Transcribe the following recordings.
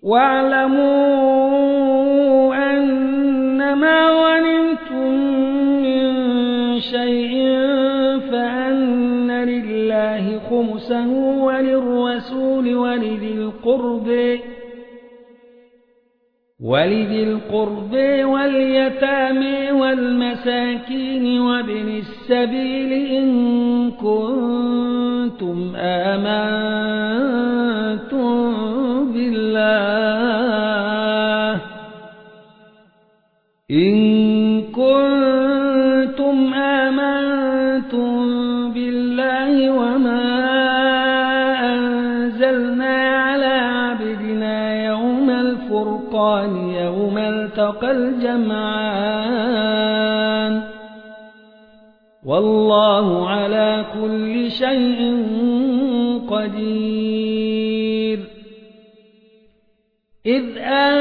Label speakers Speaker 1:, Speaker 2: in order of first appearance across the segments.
Speaker 1: واعلموا أنما غنمتم من شيء فأن لله خمسه وللرسول ولذي القرب واليتامى والمساكين وابن السبيل إن كنتم آمنتم بالله وما أنزلنا على عبدنا يوم الفرقان يوم التقى الجمعان والله على كل شيء قدير. إذ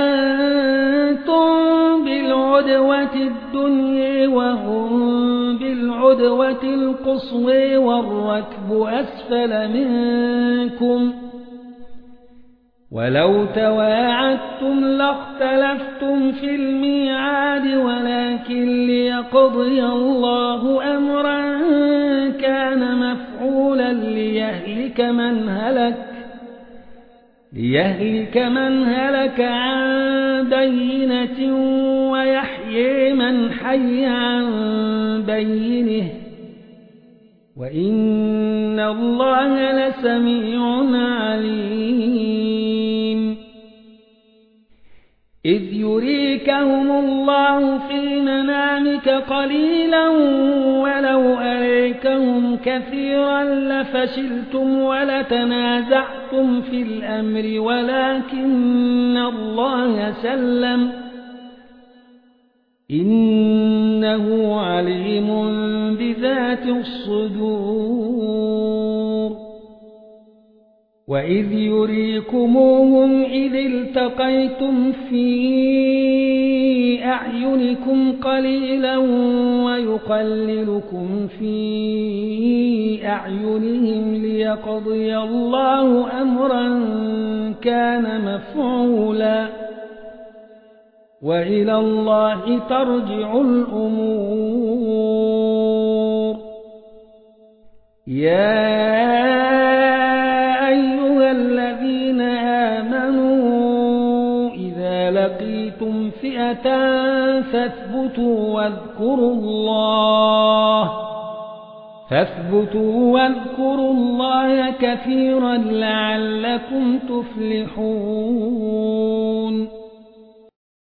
Speaker 1: أنتم بالعدوة الدنيا وهم بالعدوة القصوى والركب أسفل منكم ولو تواعدتم لاختلفتم في الميعاد ولكن ليقضي الله أمرا كان مفعولا ليهلك من هلك عن بينة ويحيي من حي عن بينه وإن الله لسميع عليم. إذ يريكهم الله في منامك قليلا ولو أريكهم كثيرا لفشلتم ولتنازعتم في الأمر ولكن الله سلم إنه عليم بذات الصدور. وإذ يريكموهم إذ التقيتم في أعينكم قليلا ويقللكم في أعينهم ليقضي الله أمرا كان مفعولا وإلى الله ترجع الأمور. يا أيها الذين آمنوا إذا لقيتم فئة فاثبتوا واذكروا الله كثيرا لعلكم تفلحون.